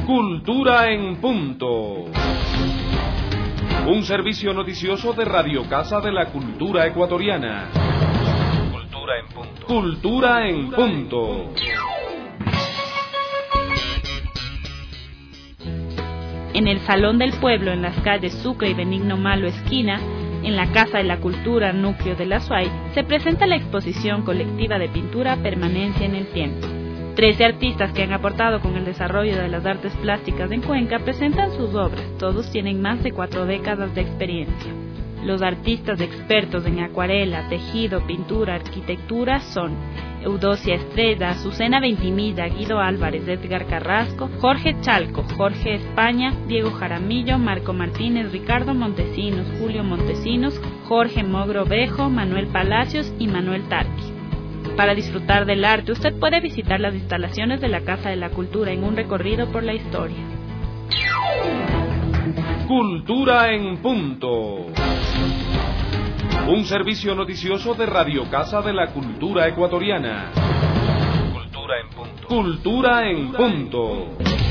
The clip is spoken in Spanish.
Cultura en Punto. Un servicio noticioso de Radio Casa de la Cultura Ecuatoriana. Cultura en Punto. Cultura en Punto. En el Salón del Pueblo, en las calles Sucre y Benigno Malo esquina, en la Casa de la Cultura Núcleo de la SUAY, se presenta la exposición colectiva de pintura Permanencia en el Tiempo. 13 artistas que han aportado con el desarrollo de las artes plásticas en Cuenca presentan sus obras. Todos tienen más de 4 décadas de experiencia. Los artistas expertos en acuarela, tejido, pintura, arquitectura son Eudocia Estrella, Azucena Ventimilla, Guido Álvarez, Edgar Carrasco, Jorge Chalco, Jorge España, Diego Jaramillo, Marco Martínez, Ricardo Montesinos, Julio Montesinos, Jorge Mogro Bejo, Manuel Palacios y Manuel Tarqui. Para disfrutar del arte, usted puede visitar las instalaciones de la Casa de la Cultura en un recorrido por la historia. Cultura en Punto. Un servicio noticioso de Radio Casa de la Cultura Ecuatoriana. Cultura en Punto. Cultura en Punto.